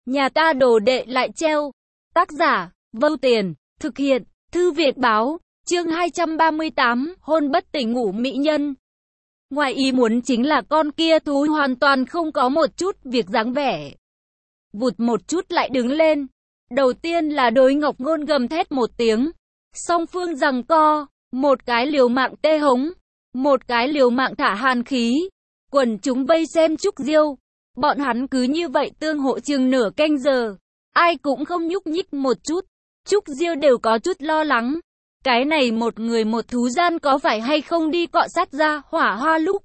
Nhà ta đồ đệ lại treo. Tác giả, Vâu Tiền, thực hiện, Thư Viện Báo, chương 238, hôn bất tỉnh ngủ mỹ nhân. Ngoài ý muốn chính là con kia thú hoàn toàn không có một chút việc dáng vẻ. Vụt một chút lại đứng lên. Đầu tiên là đối Ngọc Ngôn gầm thét một tiếng. Song phương giằng co, một cái liều mạng tê hống, một cái liều mạng thả hàn khí. Quần chúng vây xem Trúc Diêu. Bọn hắn cứ như vậy tương hộ chừng nửa canh giờ. Ai cũng không nhúc nhích một chút. Trúc Diêu đều có chút lo lắng. Cái này một người một thú gian có phải hay không đi cọ sát ra hỏa hoa lúc.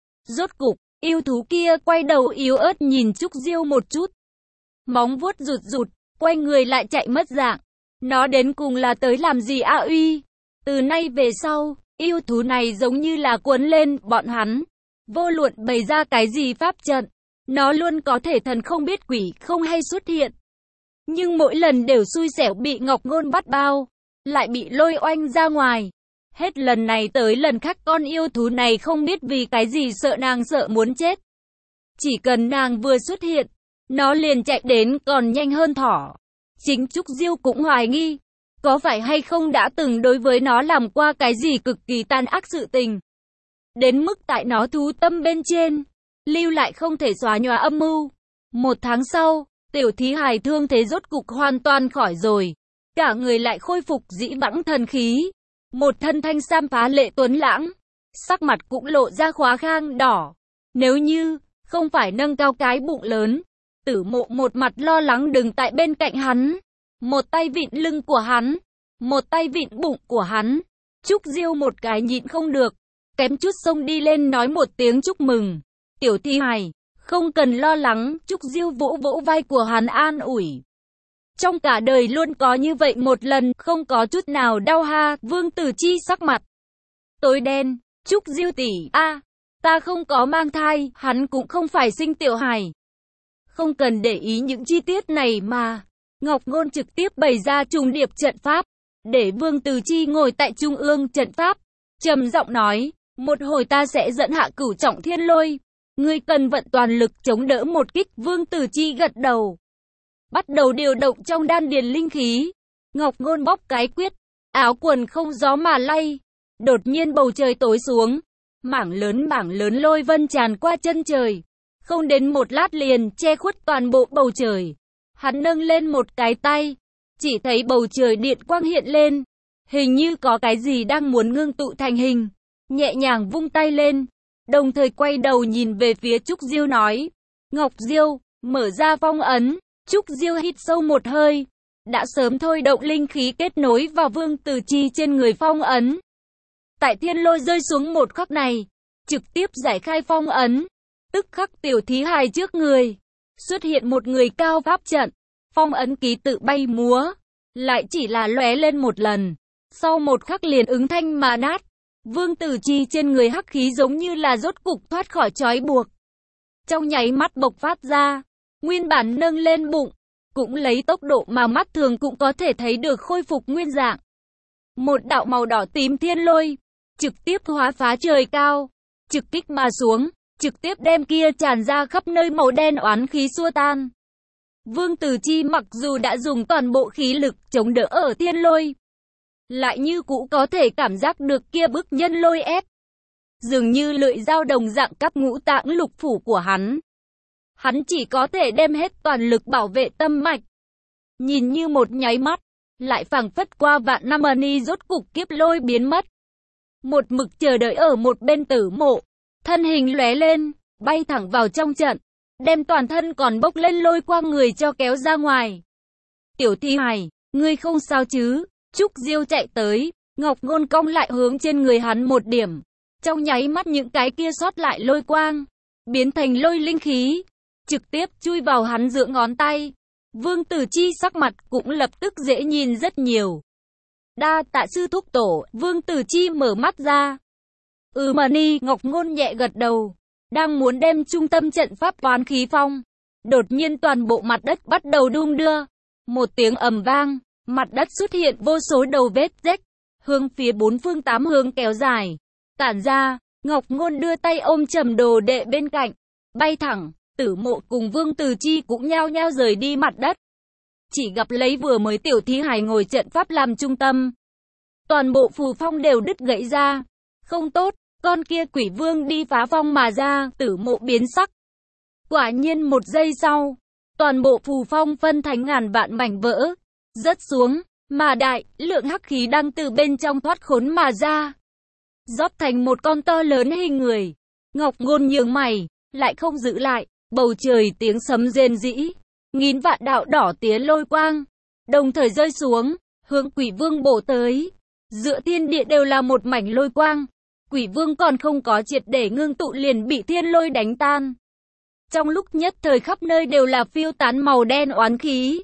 Rốt cục, yêu thú kia quay đầu yếu ớt nhìn Trúc Diêu một chút. Móng vuốt rụt rụt, quay người lại chạy mất dạng. Nó đến cùng là tới làm gì a uy? Từ nay về sau, yêu thú này giống như là cuốn lên bọn hắn. Vô luận bày ra cái gì pháp trận, nó luôn có thể thần không biết quỷ không hay xuất hiện. Nhưng mỗi lần đều xui xẻo bị Ngọc Ngôn bắt bao, lại bị lôi oanh ra ngoài. Hết lần này tới lần khác con yêu thú này không biết vì cái gì sợ nàng sợ muốn chết. Chỉ cần nàng vừa xuất hiện, nó liền chạy đến còn nhanh hơn thỏ. Chính Trúc Diêu cũng hoài nghi, có phải hay không đã từng đối với nó làm qua cái gì cực kỳ tàn ác sự tình. Đến mức tại nó thú tâm bên trên, lưu lại không thể xóa nhòa âm mưu. Một tháng sau, tiểu thí hài thương thế rốt cục hoàn toàn khỏi rồi. Cả người lại khôi phục dĩ vãng thần khí. Một thân thanh sam phá lệ tuấn lãng. Sắc mặt cũng lộ ra khóa khang đỏ. Nếu như không phải nâng cao cái bụng lớn, Tử Mộ một mặt lo lắng đứng tại bên cạnh hắn. Một tay vịn lưng của hắn, một tay vịn bụng của hắn. Trúc Diêu một cái nhịn không được, kém chút xông đi lên nói một tiếng chúc mừng. Tiểu thí hài, không cần lo lắng. Trúc Diêu vỗ vỗ vai của hắn an ủi. Trong cả đời luôn có như vậy một lần, không có chút nào đau ha. Vương Tử Chi sắc mặt tối đen. Trúc Diêu tỷ a, ta không có mang thai, hắn cũng không phải sinh tiểu hài. Không cần để ý những chi tiết này mà. Ngọc Ngôn trực tiếp bày ra trùng điệp trận pháp, để Vương Tử Chi ngồi tại trung ương trận pháp, trầm giọng nói, một hồi ta sẽ dẫn hạ cửu trọng thiên lôi, ngươi cần vận toàn lực chống đỡ một kích. Vương Tử Chi gật đầu, bắt đầu điều động trong đan điền linh khí. Ngọc Ngôn bóp cái quyết, áo quần không gió mà lay. Đột nhiên bầu trời tối xuống, mảng lớn lôi vân tràn qua chân trời, không đến một lát liền che khuất toàn bộ bầu trời. Hắn nâng lên một cái tay, chỉ thấy bầu trời điện quang hiện lên, hình như có cái gì đang muốn ngưng tụ thành hình. Nhẹ nhàng vung tay lên, đồng thời quay đầu nhìn về phía Trúc Diêu nói, Ngọc Diêu, mở ra phong ấn. Trúc Diêu hít sâu một hơi, đã sớm thôi động linh khí kết nối vào Vương Tử Chi trên người phong ấn. Tại thiên lôi rơi xuống một khắc này, trực tiếp giải khai phong ấn. Tức khắc tiểu thí hài trước người xuất hiện một người cao pháp trận, phong ấn ký tự bay múa, lại chỉ là lóe lên một lần, sau một khắc liền ứng thanh mà nát. Vương Tử Chi trên người hắc khí giống như là rốt cục thoát khỏi trói buộc, trong nháy mắt bộc phát ra, nguyên bản nâng lên bụng, cũng lấy tốc độ mà mắt thường cũng có thể thấy được khôi phục nguyên dạng. Một đạo màu đỏ tím thiên lôi, trực tiếp hóa phá trời cao, trực kích mà xuống, trực tiếp đem kia tràn ra khắp nơi màu đen oán khí xua tan. Vương Tử Chi mặc dù đã dùng toàn bộ khí lực chống đỡ ở thiên lôi, lại như cũ có thể cảm giác được kia bức nhân lôi ép, dường như lưỡi dao đồng dạng cắp ngũ tạng lục phủ của hắn. Hắn chỉ có thể đem hết toàn lực bảo vệ tâm mạch. Nhìn như một nháy mắt, lại phảng phất qua vạn năm ni rốt cục kiếp lôi biến mất. Một mực chờ đợi ở một bên Tử Mộ, thân hình lóe lên, bay thẳng vào trong trận, đem toàn thân còn bốc lên lôi quang người cho kéo ra ngoài. Tiểu thí hài, ngươi không sao chứ? Trúc Diêu chạy tới, Ngọc Ngôn cong lại hướng trên người hắn một điểm. Trong nháy mắt những cái kia sót lại lôi quang, biến thành lôi linh khí, trực tiếp chui vào hắn giữa ngón tay. Vương Tử Chi sắc mặt cũng lập tức dễ nhìn rất nhiều. Đa tạ sư thúc tổ. Vương Tử Chi mở mắt ra. Mà ni. Ngọc Ngôn nhẹ gật đầu, đang muốn đem trung tâm trận pháp oán khí phong. Đột nhiên toàn bộ mặt đất bắt đầu đung đưa. Một tiếng ầm vang, mặt đất xuất hiện vô số đầu vết rách, hướng phía bốn phương tám hướng kéo dài, tản ra. Ngọc Ngôn đưa tay ôm chầm đồ đệ bên cạnh, bay thẳng Tử Mộ cùng Vương Từ Chi cũng nhao nhao rời đi mặt đất. Chỉ gặp lấy vừa mới tiểu thí hài ngồi trận pháp làm trung tâm. Toàn bộ phù phong đều đứt gãy ra. Không tốt, con kia quỷ vương đi phá phong mà ra, Tử Mộ biến sắc. Quả nhiên một giây sau, toàn bộ phù phong phân thành ngàn vạn mảnh vỡ, rớt xuống, mà đại lượng hắc khí đang từ bên trong thoát khốn mà ra, rót thành một con to lớn hình người. Ngọc Ngôn nhướng mày, lại không giữ lại, bầu trời tiếng sấm rền rĩ, nghìn vạn đạo đỏ tía lôi quang, đồng thời rơi xuống, hướng quỷ vương bổ tới. Giữa thiên địa đều là một mảnh lôi quang, quỷ vương còn không có triệt để ngưng tụ liền bị thiên lôi đánh tan. Trong lúc nhất thời khắp nơi đều là phiêu tán màu đen oán khí.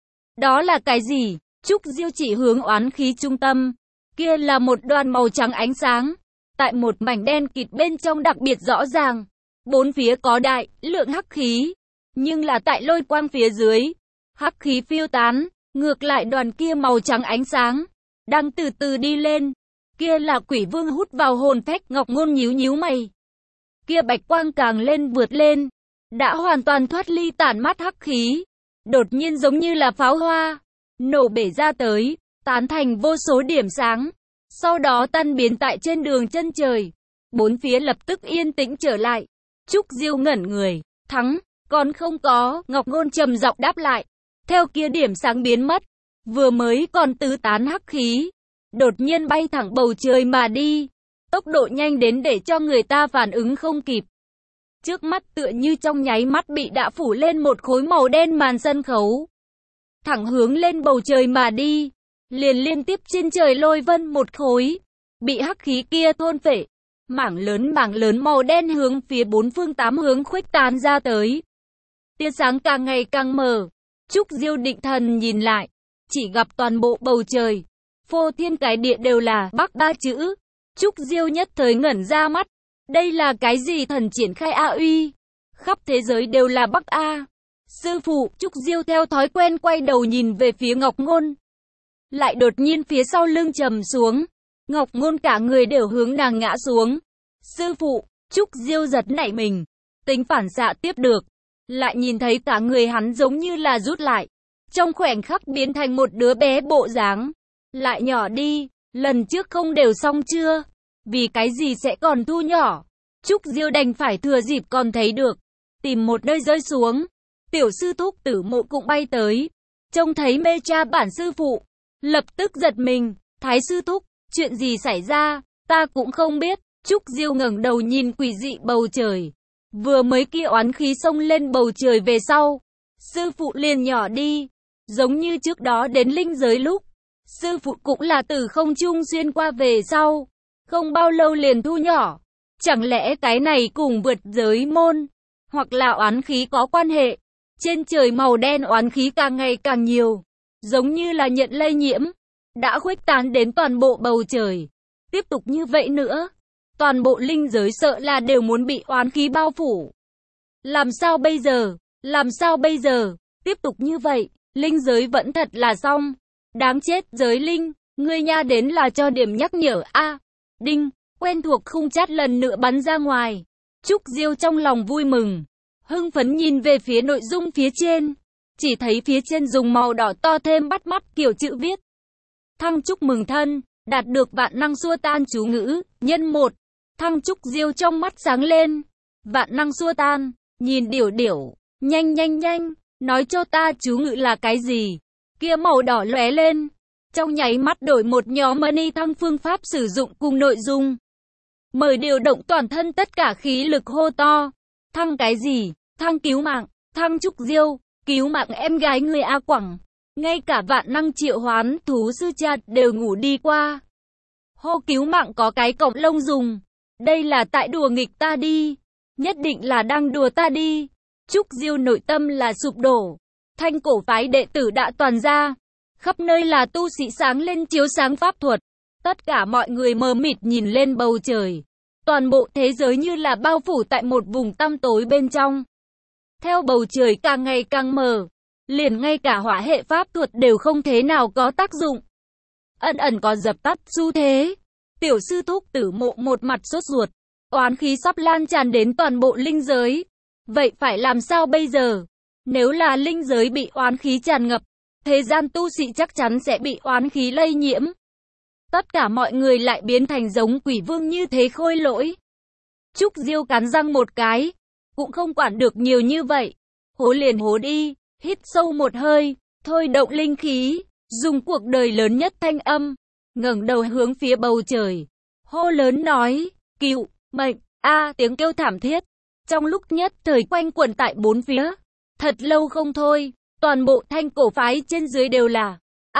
Đó là cái gì? Trúc Diêu chỉ hướng oán khí trung tâm. Kia là một đoàn màu trắng ánh sáng. Tại một mảnh đen kịt bên trong đặc biệt rõ ràng. Bốn phía có đại lượng hắc khí. Nhưng là tại lôi quang phía dưới. Hắc khí phiêu tán. Ngược lại đoàn kia màu trắng ánh sáng. Đang từ từ đi lên. Kia là quỷ vương hút vào hồn phách. Ngọc Ngôn nhíu nhíu mày. Kia bạch quang càng lên vượt lên. Đã hoàn toàn thoát ly tản mát hắc khí. Đột nhiên giống như là pháo hoa. Nổ bể ra tới. Tán thành vô số điểm sáng. Sau đó tan biến tại trên đường chân trời. Bốn phía lập tức yên tĩnh trở lại. Trúc Diêu ngẩn người. Thắng, còn không có. Ngọc Ngôn trầm giọng đáp lại. Theo kia điểm sáng biến mất. Vừa mới còn tứ tán hắc khí. Đột nhiên bay thẳng bầu trời mà đi. Tốc độ nhanh đến để cho người ta phản ứng không kịp. Trước mắt tựa như trong nháy mắt bị đã phủ lên một khối màu đen màn sân khấu. Thẳng hướng lên bầu trời mà đi. Liền liên tiếp trên trời lôi vân một khối. Bị hắc khí kia thôn phệ. Mảng lớn màu đen hướng phía bốn phương tám hướng khuếch tán ra tới. Tia sáng càng ngày càng mờ. Trúc Diêu định thần nhìn lại. Chỉ gặp toàn bộ bầu trời. Phô thiên cái địa đều là Bắc ba chữ. Trúc Diêu nhất thời ngẩn ra mắt. Đây là cái gì thần triển khai A uy? Khắp thế giới đều là Bắc A. Sư phụ, Trúc Diêu theo thói quen quay đầu nhìn về phía Ngọc Ngôn. Lại đột nhiên phía sau lưng trầm xuống. Ngọc Ngôn cả người đều hướng nàng ngã xuống. Sư phụ, Trúc Diêu giật nảy mình. Tính phản xạ tiếp được. Lại nhìn thấy cả người hắn giống như là rút lại. Trong khoảnh khắc biến thành một đứa bé bộ dáng. Lại nhỏ đi, lần trước không đều xong chưa? Vì cái gì sẽ còn thu nhỏ? Trúc Diêu đành phải thừa dịp còn thấy được. Tìm một nơi rơi xuống. Tiểu sư thúc Tử Mộ cũng bay tới. Trông thấy mê cha bản sư phụ. Lập tức giật mình. Thái sư thúc, chuyện gì xảy ra? Ta cũng không biết. Trúc Diêu ngẩng đầu nhìn quỷ dị bầu trời. Vừa mới kia oán khí xông lên bầu trời về sau. Sư phụ liền nhỏ đi. Giống như trước đó đến linh giới lúc. Sư phụ cũng là từ không trung xuyên qua về sau. Không bao lâu liền thu nhỏ. Chẳng lẽ cái này cùng vượt giới môn, hoặc là oán khí có quan hệ? Trên trời màu đen oán khí càng ngày càng nhiều, giống như là nhận lây nhiễm, đã khuếch tán đến toàn bộ bầu trời. Tiếp tục như vậy nữa, toàn bộ linh giới sợ là đều muốn bị oán khí bao phủ. Làm sao bây giờ? Làm sao bây giờ? Tiếp tục như vậy, linh giới vẫn thật là xong. Đáng chết, giới linh, ngươi nha đến là cho điểm nhắc nhở a. Đinh, quen thuộc khung chat lần nữa bắn ra ngoài. Trúc Diêu trong lòng vui mừng, hưng phấn nhìn về phía nội dung phía trên. Chỉ thấy phía trên dùng màu đỏ to thêm bắt mắt kiểu chữ viết. Thăng chúc mừng thân, đạt được vạn năng xua tan chú ngữ, nhân 1. Thăng Trúc Diêu trong mắt sáng lên. Vạn năng xua tan, nhìn điểu điểu, nhanh, nói cho ta chú ngữ là cái gì? Kia màu đỏ lóe lên. Trong nháy mắt đổi một nhóm money thăng phương pháp sử dụng cùng nội dung. Mời điều động toàn thân tất cả khí lực hô to. Thăng cái gì? Thăng cứu mạng, thăng Trúc Diêu, cứu mạng em gái người A Quảng. Ngay cả vạn năng triệu hoán thú sư chặt đều ngủ đi qua. Hô cứu mạng có cái cọng lông dùng. Đây là tại đùa nghịch ta đi. Nhất định là đang đùa ta đi. Trúc Diêu nội tâm là sụp đổ. Thanh cổ phái đệ tử đã toàn ra. Khắp nơi là tu sĩ sáng lên chiếu sáng pháp thuật. Tất cả mọi người mờ mịt nhìn lên bầu trời. Toàn bộ thế giới như là bao phủ tại một vùng tăm tối bên trong. Theo bầu trời càng ngày càng mờ, liền ngay cả hỏa hệ pháp thuật đều không thế nào có tác dụng. Ẩn có dập tắt xu thế. Tiểu sư thúc Tử Mộ một mặt sốt ruột. Oán khí sắp lan tràn đến toàn bộ linh giới. Vậy phải làm sao bây giờ? Nếu là linh giới bị oán khí tràn ngập, thế gian tu sĩ chắc chắn sẽ bị oán khí lây nhiễm. Tất cả mọi người lại biến thành giống quỷ vương như thế khôi lỗi. Trúc Diêu cắn răng một cái, cũng không quản được nhiều như vậy. Hố liền hố đi, hít sâu một hơi, thôi động linh khí, dùng cuộc đời lớn nhất thanh âm, ngẩng đầu hướng phía bầu trời, hô lớn nói, cựu, mệnh, tiếng kêu thảm thiết. Trong lúc nhất thời quanh quẩn tại bốn phía, thật lâu không thôi, toàn bộ Thanh cổ phái trên dưới đều là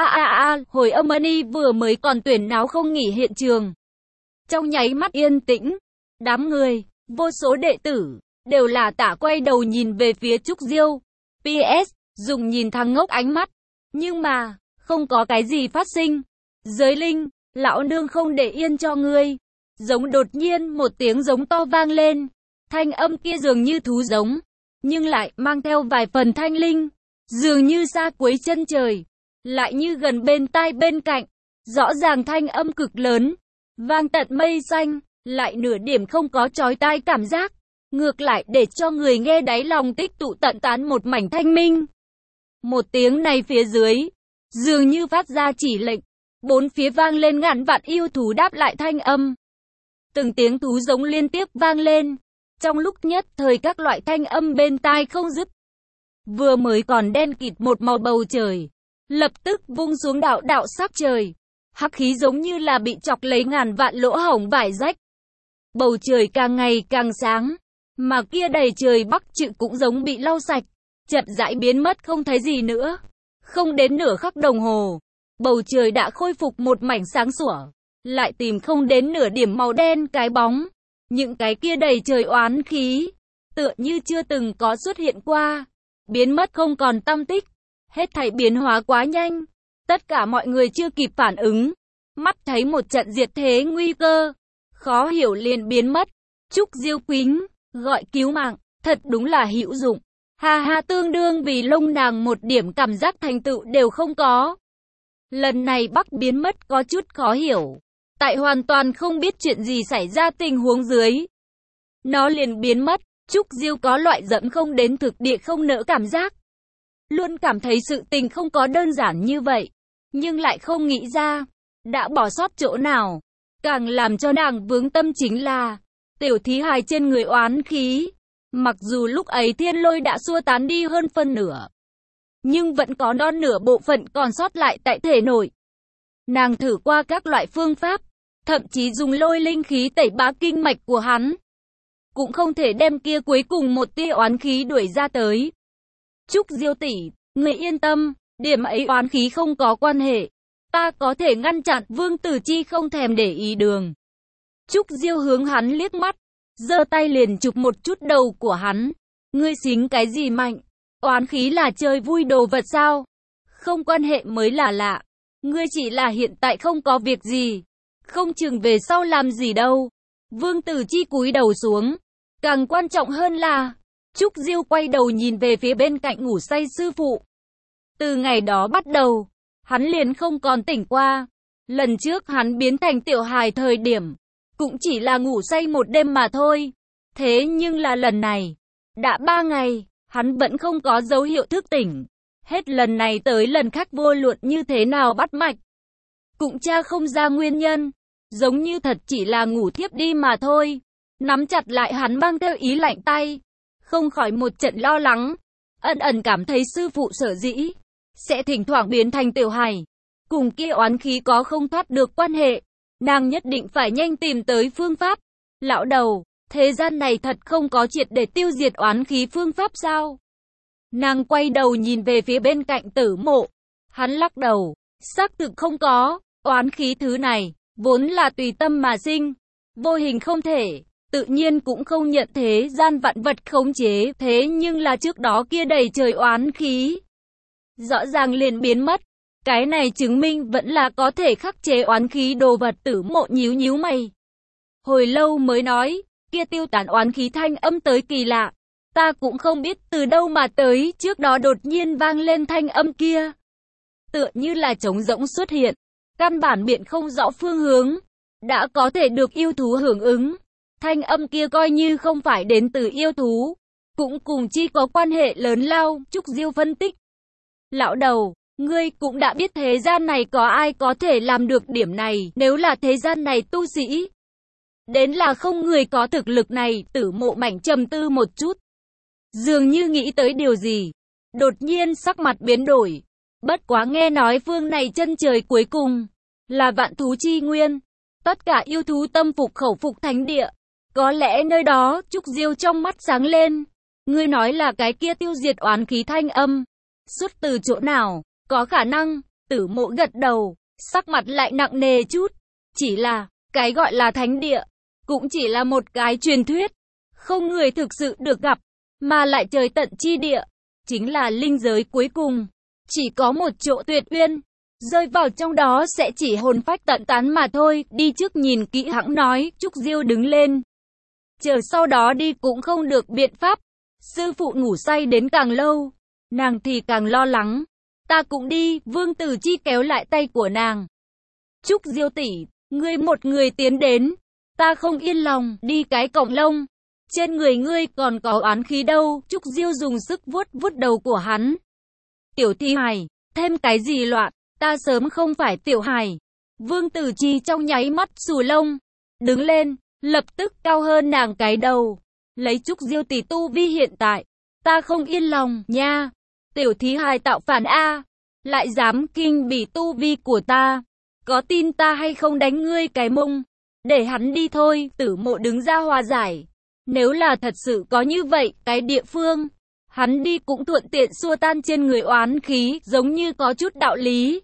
hồi âm Ani vừa mới còn tuyển náo không nghỉ hiện trường. Trong nháy mắt yên tĩnh, đám người, vô số đệ tử, đều là tả quay đầu nhìn về phía Trúc Diêu. PS, dùng nhìn thằng ngốc ánh mắt, nhưng mà, không có cái gì phát sinh. Giới linh, lão nương không để yên cho ngươi. Giống đột nhiên một tiếng giống to vang lên, thanh âm kia dường như thú giống, nhưng lại mang theo vài phần thanh linh, dường như xa cuối chân trời, lại như gần bên tai bên cạnh. Rõ ràng thanh âm cực lớn, vang tận mây xanh, lại nửa điểm không có chói tai cảm giác, ngược lại để cho người nghe đáy lòng tích tụ tận tán một mảnh thanh minh. Một tiếng này phía dưới, dường như phát ra chỉ lệnh, bốn phía vang lên ngàn vạn yêu thú đáp lại thanh âm. Từng tiếng thú giống liên tiếp vang lên, trong lúc nhất thời các loại thanh âm bên tai không dứt. Vừa mới còn đen kịt một màu bầu trời, lập tức vung xuống đạo đạo sắc trời, hắc khí giống như là bị chọc lấy ngàn vạn lỗ hổng vải rách. Bầu trời càng ngày càng sáng, mà kia đầy trời bắc chự cũng giống bị lau sạch, chậm rãi biến mất không thấy gì nữa. Không đến nửa khắc đồng hồ, bầu trời đã khôi phục một mảnh sáng sủa, lại tìm không đến nửa điểm màu đen cái bóng. Những cái kia đầy trời oán khí, tựa như chưa từng có xuất hiện qua, biến mất không còn tăm tích. Hết thảy biến hóa quá nhanh, tất cả mọi người chưa kịp phản ứng, mắt thấy một trận diệt thế nguy cơ, khó hiểu liền biến mất. Trúc Diêu Quýnh, gọi cứu mạng, thật đúng là hữu dụng. Tương đương vì lông nàng một điểm cảm giác thành tựu đều không có. Lần này Bắc biến mất có chút khó hiểu, tại hoàn toàn không biết chuyện gì xảy ra tình huống dưới. Nó liền biến mất, Trúc Diêu có loại dẫm không đến thực địa không nỡ cảm giác. Luôn cảm thấy sự tình không có đơn giản như vậy, nhưng lại không nghĩ ra, đã bỏ sót chỗ nào. Càng làm cho nàng vướng tâm chính là, tiểu thí hài trên người oán khí. Mặc dù lúc ấy thiên lôi đã xua tán đi hơn phân nửa, nhưng vẫn có non nửa bộ phận còn sót lại tại thể nội. Nàng thử qua các loại phương pháp, thậm chí dùng lôi linh khí tẩy bá kinh mạch của hắn, cũng không thể đem kia cuối cùng một tia oán khí đuổi ra tới. Trúc Diêu tỷ, người yên tâm, điểm ấy oán khí không có quan hệ, ta có thể ngăn chặn. Vương Tử Chi không thèm để ý đường. Trúc Diêu hướng hắn liếc mắt, giơ tay liền chụp một chút đầu của hắn. Ngươi xính cái gì mạnh? Oán khí là chơi vui đồ vật sao? Không quan hệ mới là lạ. Ngươi chỉ là hiện tại không có việc gì, không chừng về sau làm gì đâu. Vương Tử Chi cúi đầu xuống. Càng quan trọng hơn là, Trúc Diêu quay đầu nhìn về phía bên cạnh ngủ say sư phụ. Từ ngày đó bắt đầu, hắn liền không còn tỉnh qua. Lần trước hắn biến thành tiểu hài thời điểm, cũng chỉ là ngủ say một đêm mà thôi. Thế nhưng là lần này, đã 3 ngày, hắn vẫn không có dấu hiệu thức tỉnh. Hết lần này tới lần khác vô luận như thế nào bắt mạch, cũng tra không ra nguyên nhân. Giống như thật chỉ là ngủ thiếp đi mà thôi. Nắm chặt lại hắn mang theo ý lạnh tay, không khỏi một trận lo lắng. Ẩn ẩn cảm thấy sư phụ sở dĩ sẽ thỉnh thoảng biến thành tiểu hài, cùng kia oán khí có không thoát được quan hệ. Nàng nhất định phải nhanh tìm tới phương pháp. Lão đầu, thế gian này thật không có triệt để tiêu diệt oán khí phương pháp sao? Nàng quay đầu nhìn về phía bên cạnh Tử Mộ. Hắn lắc đầu, xác thực không có. Oán khí thứ này, vốn là tùy tâm mà sinh, vô hình không thể, tự nhiên cũng không nhận thế gian vạn vật khống chế. Thế nhưng là trước đó kia đầy trời oán khí, rõ ràng liền biến mất. Cái này chứng minh vẫn là có thể khắc chế oán khí đồ vật. Tử Mộ nhíu nhíu mày, hồi lâu mới nói, kia tiêu tán oán khí thanh âm tới kỳ lạ. Ta cũng không biết từ đâu mà tới, trước đó đột nhiên vang lên thanh âm kia, tựa như là trống rỗng xuất hiện, căn bản biện không rõ phương hướng, đã có thể được yêu thú hưởng ứng. Thanh âm kia coi như không phải đến từ yêu thú, cũng cùng chi có quan hệ lớn lao, Trúc Diêu phân tích. Lão đầu, ngươi cũng đã biết thế gian này có ai có thể làm được điểm này, nếu là thế gian này tu sĩ. Đến là không người có thực lực này, Tử Mộ Mảnh trầm tư một chút. Dường như nghĩ tới điều gì. Đột nhiên sắc mặt biến đổi. Bất quá nghe nói phương này chân trời cuối cùng là vạn thú chi nguyên. Tất cả yêu thú tâm phục khẩu phục thánh địa. Có lẽ nơi đó, Trúc Diêu trong mắt sáng lên. Ngươi nói là cái kia tiêu diệt oán khí thanh âm. Xuất từ chỗ nào? Có khả năng. Tử Mộ gật đầu, sắc mặt lại nặng nề chút. Chỉ là, cái gọi là thánh địa, cũng chỉ là một cái truyền thuyết. Không người thực sự được gặp, mà lại trời tận chi địa. Chính là linh giới cuối cùng. Chỉ có một chỗ tuyệt uyên. Rơi vào trong đó sẽ chỉ hồn phách tận tán mà thôi. Đi trước nhìn kỹ hãng nói. Trúc Diêu đứng lên. Chờ sau đó đi cũng không được biện pháp. Sư phụ ngủ say đến càng lâu, nàng thì càng lo lắng. Ta cũng đi. Vương Tử Chi kéo lại tay của nàng. Trúc Diêu tỷ, ngươi một người tiến đến. Ta không yên lòng. Đi cái cọng lông. Trên người ngươi còn có oán khí đâu. Trúc Diêu dùng sức vuốt vuốt đầu của hắn. Tiểu thi hài, thêm cái gì loạn, ta sớm không phải tiểu hài. Vương Tử Chi trong nháy mắt xù lông, đứng lên, lập tức cao hơn nàng cái đầu. Lấy Trúc Diêu tỷ tu vi hiện tại, ta không yên lòng nha. Tiểu thí hài tạo phản a, lại dám kinh bỉ tu vi của ta. Có tin ta hay không đánh ngươi cái mông? Để hắn đi thôi. Tử Mộ đứng ra hòa giải. Nếu là thật sự có như vậy, cái địa phương hắn đi cũng thuận tiện xua tan trên người oán khí, giống như có chút đạo lý.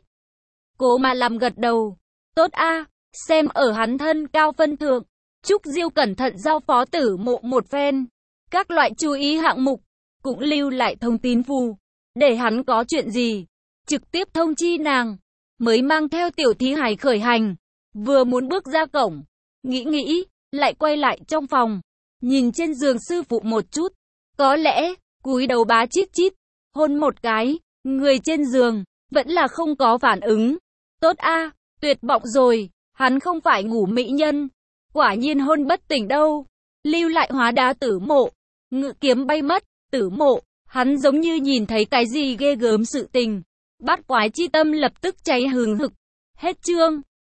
Cố mà làm gật đầu. Tốt a, xem ở hắn thân cao phân thượng. Trúc Diêu cẩn thận giao phó Tử Mộ một phen. Các loại chú ý hạng mục, cũng lưu lại thông tin phù. Để hắn có chuyện gì, trực tiếp thông chi nàng. Mới mang theo tiểu thí hài khởi hành. Vừa muốn bước ra cổng, nghĩ, lại quay lại trong phòng. Nhìn trên giường sư phụ một chút. Có lẽ cúi đầu bá chít chít, hôn một cái, người trên giường, vẫn là không có phản ứng. Tốt a, tuyệt vọng rồi, hắn không phải ngủ mỹ nhân, quả nhiên hôn bất tỉnh đâu. Lưu lại hóa đá Tử Mộ, ngự kiếm bay mất. Tử Mộ, hắn giống như nhìn thấy cái gì ghê gớm sự tình. Bát quái chi tâm lập tức cháy hừng hực. Hết chương.